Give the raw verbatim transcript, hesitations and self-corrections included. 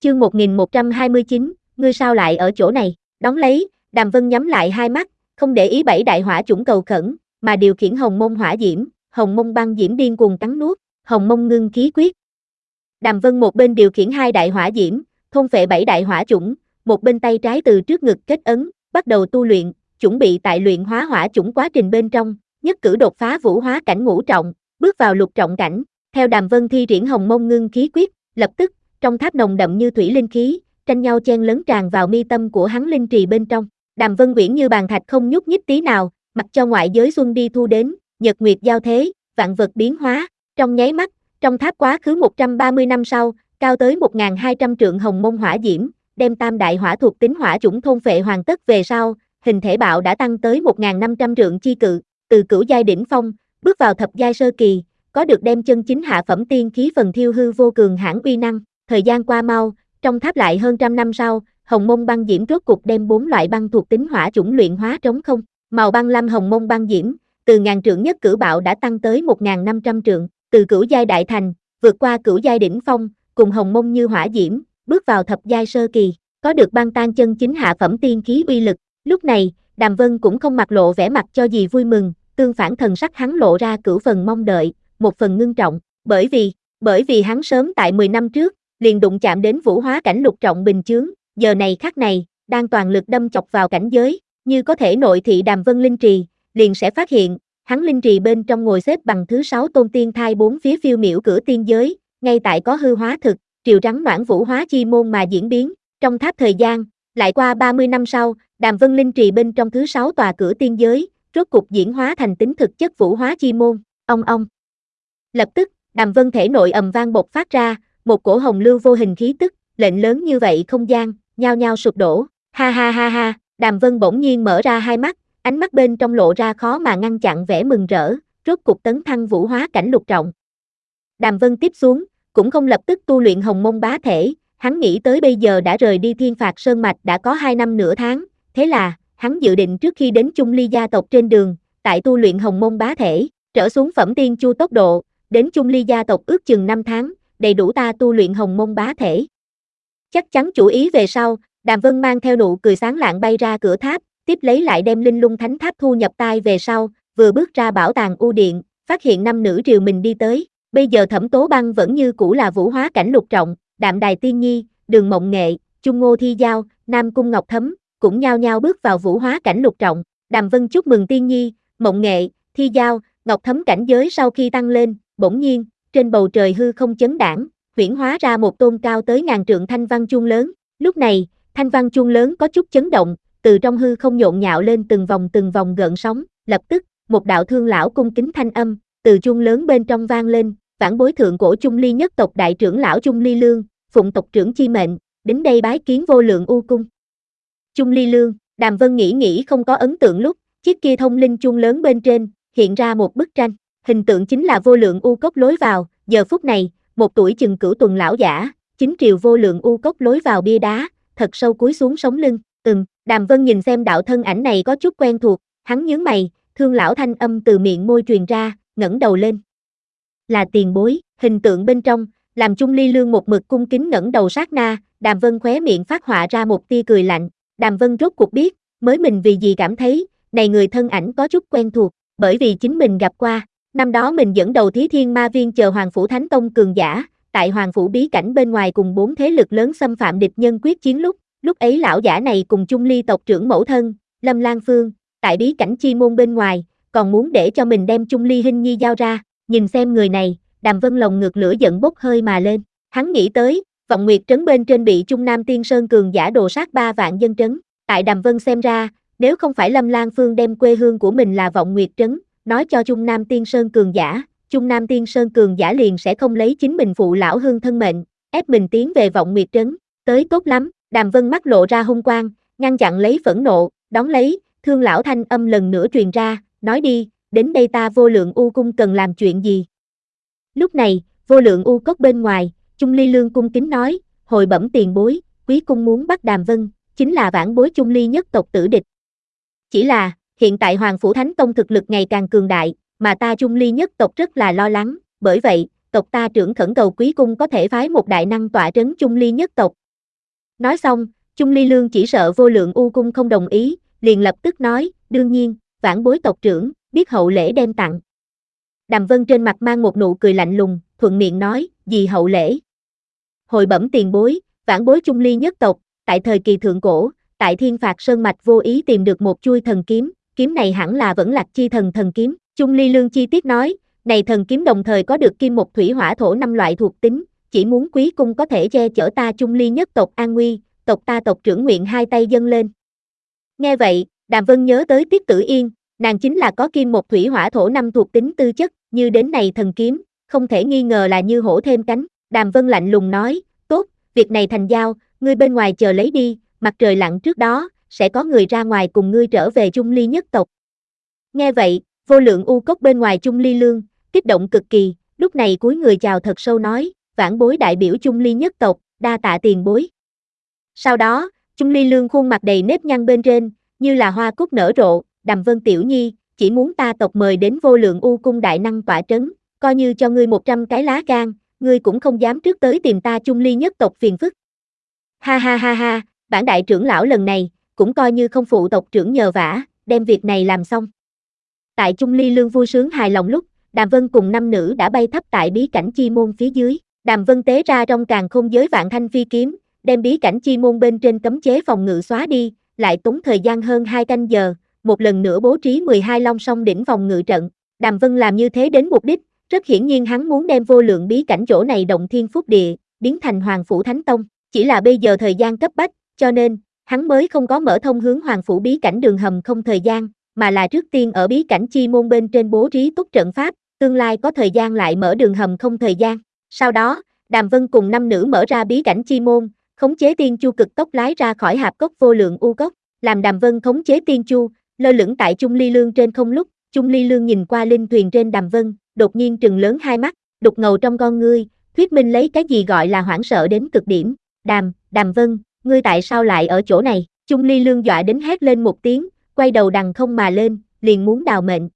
Chương một nghìn một trăm hai mươi chín, ngươi sao lại ở chỗ này? Đón lấy, Đàm Vân nhắm lại hai mắt, không để ý bảy đại hỏa chủng cầu khẩn, mà điều khiển hồng mông hỏa diễm, hồng mông băng diễm điên cuồng cắn nuốt, hồng mông ngưng khí quyết. Đàm Vân một bên điều khiển hai đại hỏa diễm, thôn phệ bảy đại hỏa chủng, một bên tay trái từ trước ngực kết ấn, bắt đầu tu luyện, chuẩn bị tại luyện hóa hỏa chủng quá trình bên trong, nhất cử đột phá vũ hóa cảnh ngũ trọng, bước vào lục trọng cảnh. Theo Đàm Vân thi triển hồng mông ngưng khí quyết, lập tức, trong tháp nồng đậm như thủy linh khí, tranh nhau chen lấn tràn vào mi tâm của hắn linh trì bên trong. Đàm Vân uyển như bàn thạch không nhúc nhích tí nào, mặc cho ngoại giới xuân đi thu đến, nhật nguyệt giao thế, vạn vật biến hóa. Trong nháy mắt, trong tháp quá khứ một trăm ba mươi năm sau, cao tới một nghìn hai trăm trượng hồng mông hỏa diễm, đem tam đại hỏa thuộc tính hỏa chủng thôn phệ hoàn tất về sau, hình thể bạo đã tăng tới một nghìn năm trăm trượng chi cự, từ cửu giai đỉnh phong, bước vào thập giai sơ kỳ, có được đem chân chính hạ phẩm tiên khí phần thiêu hư vô cường hãn uy năng. Thời gian qua mau, trong tháp lại hơn trăm năm sau, hồng mông băng diễm rốt cục đem bốn loại băng thuộc tính hỏa chủng luyện hóa trống không. Màu băng lam hồng mông băng diễm, từ ngàn trượng nhất cử bạo đã tăng tới một nghìn năm trăm trượng, từ cửu giai đại thành, vượt qua cửu giai đỉnh phong, cùng hồng mông như hỏa diễm, bước vào thập giai sơ kỳ, có được băng tan chân chính hạ phẩm tiên khí uy lực. Lúc này, Đàm Vân cũng không mặt lộ vẻ mặt cho gì vui mừng, tương phản thần sắc hắn lộ ra cửu phần mong đợi, một phần ngưng trọng, bởi vì, bởi vì hắn sớm tại mười năm trước, liền đụng chạm đến vũ hóa cảnh lục trọng bình chướng, giờ này khắc này, đang toàn lực đâm chọc vào cảnh giới, như có thể nội thị Đàm Vân linh trì, liền sẽ phát hiện, hắn linh trì bên trong ngồi xếp bằng thứ sáu tôn tiên thai bốn phía phiêu miểu cửa tiên giới, ngay tại có hư hóa thực, triều trắng noãn vũ hóa chi môn mà diễn biến. Trong tháp thời gian, lại qua ba mươi năm sau, Đàm Vân linh trì bên trong thứ sáu tòa cửa tiên giới, rốt cục diễn hóa thành tính thực chất vũ hóa chi môn. Ong ong. Lập tức, Đàm Vân thể nội ầm vang bộc phát ra, một cổ hồng lưu vô hình khí tức, lệnh lớn như vậy không gian, nhao nhao sụp đổ. Ha ha ha ha, Đàm Vân bỗng nhiên mở ra hai mắt, ánh mắt bên trong lộ ra khó mà ngăn chặn vẻ mừng rỡ, rốt cục tấn thăng vũ hóa cảnh lục trọng. Đàm Vân tiếp xuống, cũng không lập tức tu luyện hồng mông bá thể, hắn nghĩ tới bây giờ đã rời đi Thiên Phạt Sơn Mạch đã có hai năm nửa tháng, thế là, hắn dự định trước khi đến Chung Ly gia tộc trên đường, tại tu luyện hồng mông bá thể, trở xuống phẩm tiên chu tốc độ, đến Chung Ly gia tộc ước chừng năm tháng, đầy đủ ta tu luyện hồng mông bá thể. Chắc chắn chủ ý về sau, Đàm Vân mang theo nụ cười sáng lạng bay ra cửa tháp, tiếp lấy lại đem linh lung thánh tháp thu nhập tai về sau, vừa bước ra bảo tàng u điện, phát hiện năm nữ triều mình đi tới. Bây giờ Thẩm Tố Băng vẫn như cũ là vũ hóa cảnh lục trọng, Đạm Đài Tiên Nhi, Đường Mộng Nghệ, Chung Ngô Thi Giao, Nam Cung Ngọc Thấm, cũng nhao nhao bước vào vũ hóa cảnh lục trọng. Đàm Vân chúc mừng Tiên Nhi, Mộng Nghệ, Thi Giao, Ngọc Thấm cảnh giới sau khi tăng lên, bỗng nhiên, trên bầu trời hư không chấn đãng, huyễn hóa ra một tôn cao tới ngàn trượng thanh văn chuông lớn. Lúc này, thanh văn chuông lớn có chút chấn động, từ trong hư không nhộn nhạo lên từng vòng từng vòng gợn sóng, lập tức, một đạo thương lão cung kính thanh âm, từ chuông lớn bên trong vang lên, vãn bối thượng cổ Chung Ly nhất tộc đại trưởng lão Chung Ly Lương, phụng tộc trưởng chi mệnh, đến đây bái kiến vô lượng u cung. Chung Ly Lương, Đàm Vân nghĩ nghĩ không có ấn tượng lúc, chiếc kia thông linh chuông lớn bên trên, hiện ra một bức tranh, hình tượng chính là vô lượng u cốc lối vào, giờ phút này, một tuổi chừng cửu tuần lão giả, chính triều vô lượng u cốc lối vào bia đá, thật sâu cúi xuống sống lưng, ừm, Đàm Vân nhìn xem đạo thân ảnh này có chút quen thuộc, hắn nhướng mày, thương lão thanh âm từ miệng môi truyền ra, ngẩng đầu lên. Là tiền bối, hình tượng bên trong, làm Chung Ly Lương một mực cung kính ngẩng đầu sát na, Đàm Vân khóe miệng phát họa ra một tia cười lạnh, Đàm Vân rốt cuộc biết, mới mình vì gì cảm thấy, này người thân ảnh có chút quen thuộc, bởi vì chính mình gặp qua, năm đó mình dẫn đầu Thí Thiên Ma Viên chờ Hoàng Phủ Thánh Tông cường giả, tại Hoàng Phủ bí cảnh bên ngoài cùng bốn thế lực lớn xâm phạm địch nhân quyết chiến lúc, lúc ấy lão giả này cùng Chung Ly tộc trưởng mẫu thân, Lâm Lan Phương, tại bí cảnh chi môn bên ngoài, còn muốn để cho mình đem Chung Ly Hinh Nhi giao ra, nhìn xem người này, Đàm Vân lồng ngực lửa giận bốc hơi mà lên, hắn nghĩ tới, Vọng Nguyệt trấn bên trên bị Trung Nam Tiên Sơn cường giả đồ sát ba vạn dân trấn, tại Đàm Vân xem ra, nếu không phải Lâm Lan Phương đem quê hương của mình là Vọng Nguyệt trấn, nói cho Trung Nam Tiên Sơn cường giả, Trung Nam Tiên Sơn cường giả liền sẽ không lấy chính mình phụ lão hương thân mệnh, ép mình tiến về Vọng Nguyệt trấn, tới tốt lắm, Đàm Vân mắt lộ ra hung quang, ngăn chặn lấy phẫn nộ, đón lấy, thương lão thanh âm lần nữa truyền ra, nói đi, đến đây ta vô lượng u cung cần làm chuyện gì? Lúc này, vô lượng u cốc bên ngoài, Chung Ly Lương cung kính nói, hồi bẩm tiền bối, quý cung muốn bắt Đàm Vân, chính là vãn bối Chung Ly nhất tộc tử địch. Chỉ là, hiện tại Hoàng Phủ Thánh Tông thực lực ngày càng cường đại, mà ta Chung Ly nhất tộc rất là lo lắng, bởi vậy, tộc ta trưởng khẩn cầu quý cung có thể phái một đại năng tọa trấn Chung Ly nhất tộc. Nói xong, Chung Ly Lương chỉ sợ Vô Lượng U Cung không đồng ý, liền lập tức nói, đương nhiên, vãn bối tộc trưởng, biết hậu lễ đem tặng. Đàm Vân trên mặt mang một nụ cười lạnh lùng, thuận miệng nói, gì hậu lễ? Hồi bẩm tiền bối, vãn bối Chung Ly nhất tộc, tại thời kỳ thượng cổ, tại Thiên Phạt Sơn Mạch vô ý tìm được một chuôi thần kiếm, kiếm này hẳn là Vẫn Lạc Chi Thần thần kiếm. Chung Ly Lương chi tiết nói, này thần kiếm đồng thời có được kim một thủy hỏa thổ năm loại thuộc tính, chỉ muốn quý cung có thể che chở ta Chung Ly nhất tộc an nguy, tộc ta tộc trưởng nguyện hai tay dâng lên. Nghe vậy, Đàm Vân nhớ tới Tiết Tử Yên, nàng chính là có kim một thủy hỏa thổ năm thuộc tính tư chất, như đến này thần kiếm, không thể nghi ngờ là như hổ thêm cánh. Đàm Vân lạnh lùng nói, tốt, việc này thành giao, ngươi bên ngoài chờ lấy đi, mặt trời lặn trước đó, sẽ có người ra ngoài cùng ngươi trở về Chung Ly nhất tộc. Nghe vậy, Vô Lượng U Cốc bên ngoài Chung Ly Lương, kích động cực kỳ, lúc này cúi người chào thật sâu nói, vãn bối đại biểu Chung Ly nhất tộc, đa tạ tiền bối. Sau đó, Chung Ly Lương khuôn mặt đầy nếp nhăn bên trên, như là hoa cúc nở rộ, Đàm Vân tiểu nhi, chỉ muốn ta tộc mời đến Vô Lượng U Cung đại năng tọa trấn, coi như cho ngươi một trăm cái lá gan, ngươi cũng không dám trước tới tìm ta Chung Ly nhất tộc phiền phức. Ha ha ha ha, bản đại trưởng lão lần này, cũng coi như không phụ tộc trưởng nhờ vả, đem việc này làm xong. Tại Chung Ly Lương vui sướng hài lòng lúc, Đàm Vân cùng năm nữ đã bay thấp tại bí cảnh chi môn phía dưới. Đàm Vân tế ra trong càn khôn giới vạn thanh phi kiếm, đem bí cảnh chi môn bên trên cấm chế phòng ngự xóa đi, lại tốn thời gian hơn hai canh giờ, một lần nữa bố trí mười hai long song đỉnh phòng ngự trận. Đàm Vân làm như thế đến mục đích, rất hiển nhiên hắn muốn đem vô lượng bí cảnh chỗ này động thiên phúc địa, biến thành Hoàng Phủ Thánh Tông, chỉ là bây giờ thời gian cấp bách, cho nên, hắn mới không có mở thông hướng Hoàng Phủ bí cảnh đường hầm không thời gian, mà là trước tiên ở bí cảnh chi môn bên trên bố trí tốt trận pháp, tương lai có thời gian lại mở đường hầm không thời gian. Sau đó, Đàm Vân cùng năm nữ mở ra bí cảnh chi môn, khống chế tiên chu cực tốc lái ra khỏi hạp cốc Vô Lượng U Cốc, làm Đàm Vân khống chế tiên chu, lơ lửng tại Chung Ly Lương trên không lúc, Chung Ly Lương nhìn qua linh thuyền trên Đàm Vân, đột nhiên trừng lớn hai mắt, đục ngầu trong con ngươi, thuyết minh lấy cái gì gọi là hoảng sợ đến cực điểm. Đàm, Đàm Vân, ngươi tại sao lại ở chỗ này? Chung Ly Lương dọa đến hét lên một tiếng, quay đầu đằng không mà lên, liền muốn đào mệnh.